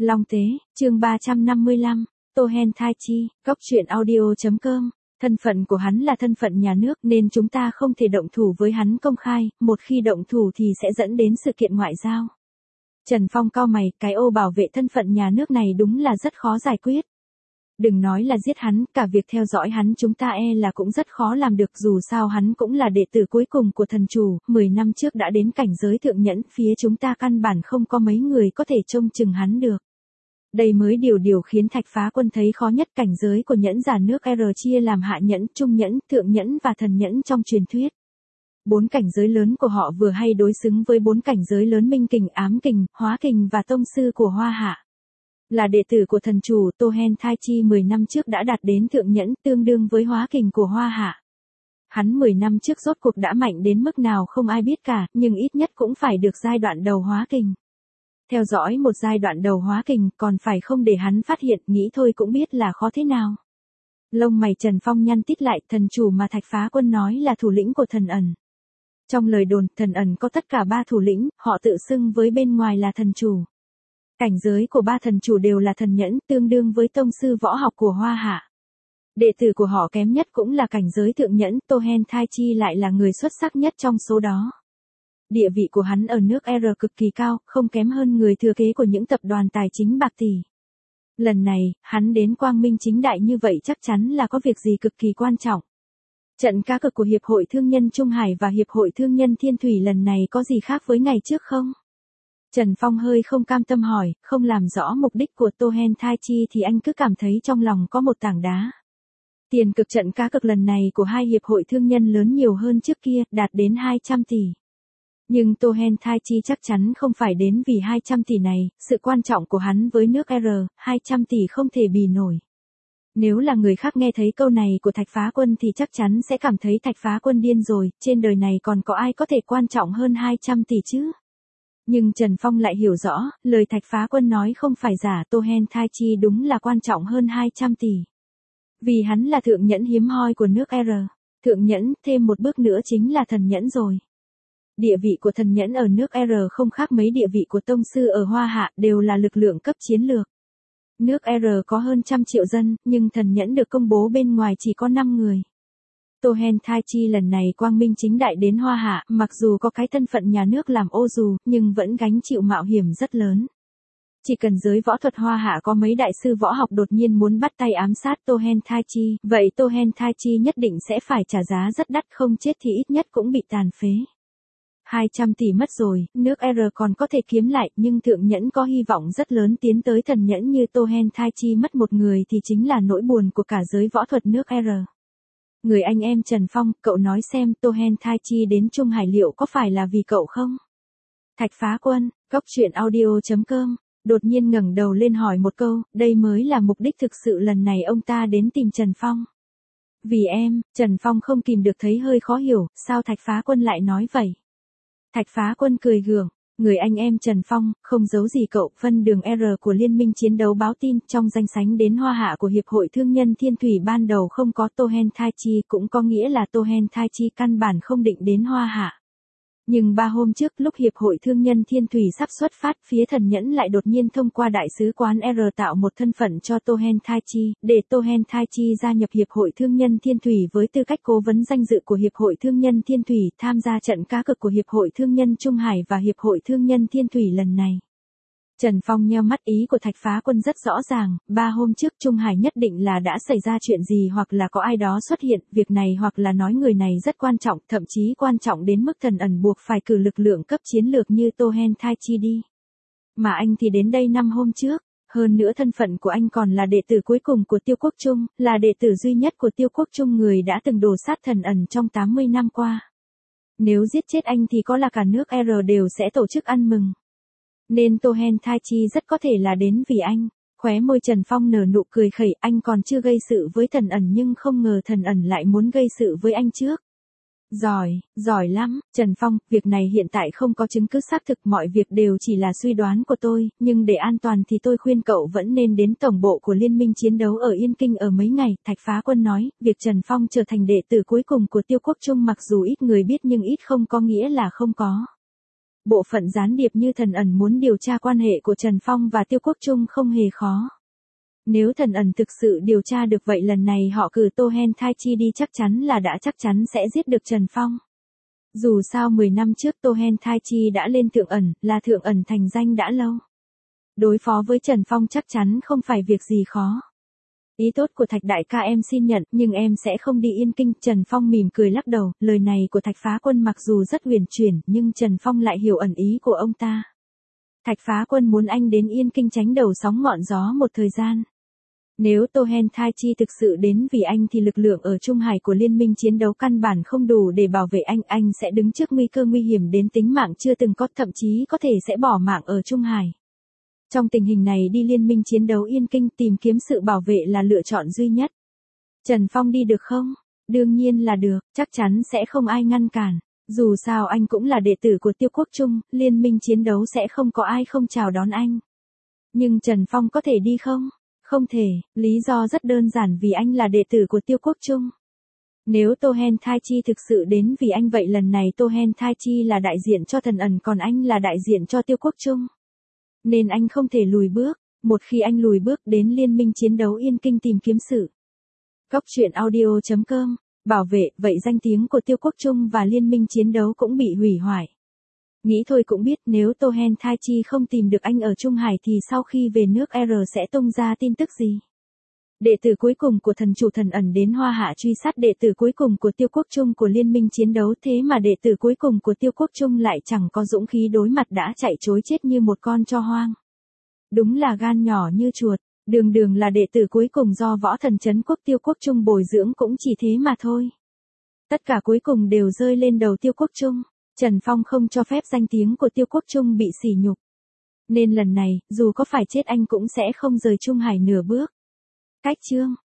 Long Tế, chương 355, Tô Hen Tai Chi, góc truyện audio.com. Thân phận của hắn là thân phận nhà nước nên chúng ta không thể động thủ với hắn công khai, một khi động thủ thì sẽ dẫn đến sự kiện ngoại giao. Trần Phong cau mày, cái ô bảo vệ thân phận nhà nước này đúng là rất khó giải quyết. Đừng nói là giết hắn, cả việc theo dõi hắn chúng ta là cũng rất khó làm được, dù sao hắn cũng là đệ tử cuối cùng của thần chủ, 10 năm trước đã đến cảnh giới thượng nhẫn, phía chúng ta căn bản không có mấy người có thể trông chừng hắn được. Đây mới điều khiến Thạch Phá Quân thấy khó nhất, cảnh giới của nhẫn giả nước R chia làm hạ nhẫn, trung nhẫn, thượng nhẫn và thần nhẫn trong truyền thuyết. 4 cảnh giới lớn của họ vừa hay đối xứng với 4 cảnh giới lớn minh kình, ám kình, hóa kình và tông sư của Hoa Hạ. Là đệ tử của thần chủ, Tô Hen Tai Chi 10 năm trước đã đạt đến thượng nhẫn, tương đương với hóa kình của Hoa Hạ. Hắn 10 năm trước rốt cuộc đã mạnh đến mức nào không ai biết cả, nhưng ít nhất cũng phải được giai đoạn đầu hóa kình. Theo dõi một giai đoạn đầu hóa kình, còn phải không để hắn phát hiện, nghĩ thôi cũng biết là khó thế nào. Lông mày Trần Phong nhăn tít lại, thần chủ mà Thạch Phá Quân nói là thủ lĩnh của thần ẩn. Trong lời đồn, thần ẩn có tất cả 3 thủ lĩnh, họ tự xưng với bên ngoài là thần chủ. Cảnh giới của 3 thần chủ đều là thần nhẫn, tương đương với tông sư võ học của Hoa Hạ. Đệ tử của họ kém nhất cũng là cảnh giới thượng nhẫn, Tô Hen Tai Chi lại là người xuất sắc nhất trong số đó. Địa vị của hắn ở nước R cực kỳ cao, không kém hơn người thừa kế của những tập đoàn tài chính bạc tỷ. Lần này, hắn đến quang minh chính đại như vậy chắc chắn là có việc gì cực kỳ quan trọng. Trận cá cược của Hiệp hội Thương nhân Trung Hải và Hiệp hội Thương nhân Thiên Thủy lần này có gì khác với ngày trước không? Trần Phong hơi không cam tâm hỏi, không làm rõ mục đích của Tô Hen Tai Chi thì anh cứ cảm thấy trong lòng có một tảng đá. Tiền cực trận cá cược lần này của 2 hiệp hội thương nhân lớn nhiều hơn trước kia, đạt đến 200 tỷ. Nhưng Tô Hen Tai Chi chắc chắn không phải đến vì 200 tỷ này, sự quan trọng của hắn với nước R, 200 tỷ không thể bì nổi. Nếu là người khác nghe thấy câu này của Thạch Phá Quân thì chắc chắn sẽ cảm thấy Thạch Phá Quân điên rồi, trên đời này còn có ai có thể quan trọng hơn 200 tỷ chứ? Nhưng Trần Phong lại hiểu rõ, lời Thạch Phá Quân nói không phải giả, Tô Hen Tai Chi đúng là quan trọng hơn 200 tỷ. Vì hắn là thượng nhẫn hiếm hoi của nước R. Thượng nhẫn, thêm một bước nữa chính là thần nhẫn rồi. Địa vị của thần nhẫn ở nước R không khác mấy địa vị của tông sư ở Hoa Hạ, đều là lực lượng cấp chiến lược. Nước R có hơn 100 triệu dân, nhưng thần nhẫn được công bố bên ngoài chỉ có 5 người. Tô Hen Tai Chi lần này quang minh chính đại đến Hoa Hạ, mặc dù có cái thân phận nhà nước làm ô dù, nhưng vẫn gánh chịu mạo hiểm rất lớn. Chỉ cần giới võ thuật Hoa Hạ có mấy đại sư võ học đột nhiên muốn bắt tay ám sát Tô Hen Tai Chi, vậy Tô Hen Tai Chi nhất định sẽ phải trả giá rất đắt, không chết thì ít nhất cũng bị tàn phế. 200 tỷ mất rồi, nước R còn có thể kiếm lại, nhưng thượng nhẫn có hy vọng rất lớn tiến tới thần nhẫn như Tô Hen Tai Chi mất một người thì chính là nỗi buồn của cả giới võ thuật nước R. Người anh em Trần Phong, cậu nói xem Tô Hen Tai Chi đến Trung Hải liệu có phải là vì cậu không? Thạch Phá Quân, góc truyện audio.com, đột nhiên ngẩng đầu lên hỏi một câu, đây mới là mục đích thực sự lần này ông ta đến tìm Trần Phong. Vì em, Trần Phong không kìm được thấy hơi khó hiểu, sao Thạch Phá Quân lại nói vậy? Thạch Phá Quân cười gượng, người anh em Trần Phong, không giấu gì cậu, phân đường R của Liên minh chiến đấu báo tin, trong danh sách đến Hoa Hạ của Hiệp hội Thương nhân Thiên Thủy ban đầu không có Tô Hen Tai Chi, cũng có nghĩa là Tô Hen Tai Chi căn bản không định đến Hoa Hạ. Nhưng 3 hôm trước lúc Hiệp hội Thương nhân Thiên Thủy sắp xuất phát, phía thần nhẫn lại đột nhiên thông qua đại sứ quán R tạo một thân phận cho Tô Hen Tai Chi, để Tô Hen Tai Chi gia nhập Hiệp hội Thương nhân Thiên Thủy với tư cách cố vấn danh dự của Hiệp hội Thương nhân Thiên Thủy, tham gia trận cá cược của Hiệp hội Thương nhân Trung Hải và Hiệp hội Thương nhân Thiên Thủy lần này. Trần Phong nheo mắt, ý của Thạch Phá Quân rất rõ ràng, 3 hôm trước Trung Hải nhất định là đã xảy ra chuyện gì hoặc là có ai đó xuất hiện, việc này hoặc là nói người này rất quan trọng, thậm chí quan trọng đến mức thần ẩn buộc phải cử lực lượng cấp chiến lược như Tô Hen Tai Chi đi. Mà anh thì đến đây 5 hôm trước, hơn nữa thân phận của anh còn là đệ tử cuối cùng của Tiêu Quốc Trung, là đệ tử duy nhất của Tiêu Quốc Trung, người đã từng đổ sát thần ẩn trong 80 năm qua. Nếu giết chết anh thì có là cả nước R đều sẽ tổ chức ăn mừng. Nên Tô Hen Tai Chi rất có thể là đến vì anh. Khóe môi Trần Phong nở nụ cười khẩy, anh còn chưa gây sự với thần ẩn nhưng không ngờ thần ẩn lại muốn gây sự với anh trước. Giỏi lắm, Trần Phong, việc này hiện tại không có chứng cứ xác thực, mọi việc đều chỉ là suy đoán của tôi, nhưng để an toàn thì tôi khuyên cậu vẫn nên đến tổng bộ của Liên minh chiến đấu ở Yên Kinh ở mấy ngày, Thạch Phá Quân nói, việc Trần Phong trở thành đệ tử cuối cùng của Tiêu Quốc Trung mặc dù ít người biết nhưng ít không có nghĩa là không có. bộ phận gián điệp như Thần Ẩn muốn điều tra quan hệ của Trần Phong và Tiêu Quốc Trung không hề khó. Nếu Thần Ẩn thực sự điều tra được vậy lần này họ cử Tô Hen Thai Chi đi chắc chắn là đã chắc chắn sẽ giết được Trần Phong. Dù sao 10 năm trước Tô Hen Thai Chi đã lên Thượng Ẩn, là Thượng Ẩn thành danh đã lâu. Đối phó với Trần Phong chắc chắn không phải việc gì khó. Ý tốt của Thạch đại ca em xin nhận, nhưng em sẽ không đi Yên Kinh. Trần Phong mỉm cười lắc đầu, lời này của Thạch Phá Quân mặc dù rất huyền chuyển, nhưng Trần Phong lại hiểu ẩn ý của ông ta. Thạch Phá Quân muốn anh đến Yên Kinh tránh đầu sóng ngọn gió một thời gian. Nếu Tô Hen Thai Chi thực sự đến vì anh thì lực lượng ở Trung Hải của liên minh chiến đấu căn bản không đủ để bảo vệ anh sẽ đứng trước nguy cơ nguy hiểm đến tính mạng chưa từng có, thậm chí có thể sẽ bỏ mạng ở Trung Hải. Trong tình hình này đi liên minh chiến đấu Yên Kinh tìm kiếm sự bảo vệ là lựa chọn duy nhất. Trần Phong đi được không? Đương nhiên là được, chắc chắn sẽ không ai ngăn cản. Dù sao anh cũng là đệ tử của Tiêu Quốc Trung, liên minh chiến đấu sẽ không có ai không chào đón anh. Nhưng Trần Phong có thể đi không? Không thể, lý do rất đơn giản vì anh là đệ tử của Tiêu Quốc Trung. Nếu Tô Hen Thai Chi thực sự đến vì anh vậy lần này Tô Hen Thai Chi là đại diện cho Thần Ẩn còn anh là đại diện cho Tiêu Quốc Trung. Nên anh không thể lùi bước, một khi anh lùi bước đến liên minh chiến đấu Yên Kinh tìm kiếm sự. Góc truyện audio.com, bảo vệ, vậy danh tiếng của Tiêu Quốc Trung và liên minh chiến đấu cũng bị hủy hoại. Nghĩ thôi cũng biết nếu Tô Hen Thai Chi không tìm được anh ở Trung Hải thì sau khi về nước R sẽ tung ra tin tức gì. Đệ tử cuối cùng của thần chủ Thần Ẩn đến Hoa Hạ truy sát đệ tử cuối cùng của Tiêu Quốc Trung của liên minh chiến đấu, thế mà đệ tử cuối cùng của Tiêu Quốc Trung lại chẳng có dũng khí đối mặt đã chạy trối chết như một con chó hoang. Đúng là gan nhỏ như chuột, đường là đệ tử cuối cùng do võ thần trấn quốc Tiêu Quốc Trung bồi dưỡng cũng chỉ thế mà thôi. Tất cả cuối cùng đều rơi lên đầu Tiêu Quốc Trung. Trần Phong không cho phép danh tiếng của Tiêu Quốc Trung bị sỉ nhục. Nên lần này, dù có phải chết anh cũng sẽ không rời Trung Hải nửa bước. Cách chương